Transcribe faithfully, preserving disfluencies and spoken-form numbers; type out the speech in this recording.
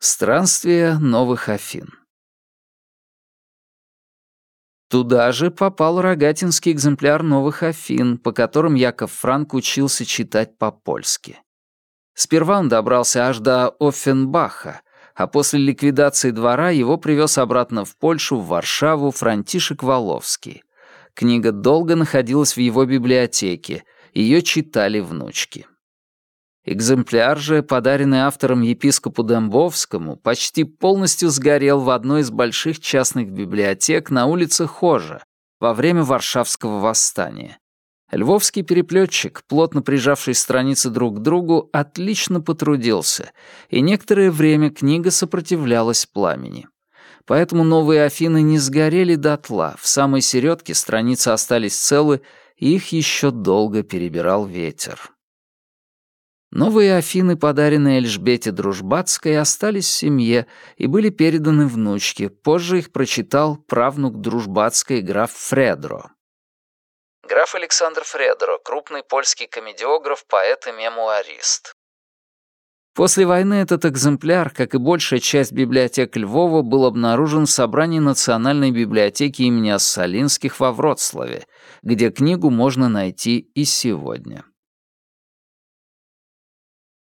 Странствие новых Афин. Туда же попал рогатинский экземпляр новых Афин, по которым Яков Франк учился читать по-польски. Сперва он добрался аж до Оффенбаха, а после ликвидации двора его привез обратно в Польшу, в Варшаву, Франтишек Воловский. Книга долго находилась в его библиотеке, ее читали внучки. Экземпляр же, подаренный автором епископу Дембовскому, почти полностью сгорел в одной из больших частных библиотек на улице Хожа во время Варшавского восстания. Львовский переплетчик, плотно прижавший страницы друг к другу, отлично потрудился, и некоторое время книга сопротивлялась пламени. Поэтому новые Афины не сгорели дотла, в самой середке страницы остались целы, и их еще долго перебирал ветер. Новые Афины, подаренные Эльжбете Дружбацкой, остались в семье и были переданы внучке. Позже их прочитал правнук Дружбацкой граф Фредро. Граф Александр Фредро, крупный польский комедиограф, поэт и мемуарист. После войны этот экземпляр, как и большая часть библиотек Львова, был обнаружен в собрании Национальной библиотеки имени Ассалинских во Вроцлаве, где книгу можно найти и сегодня.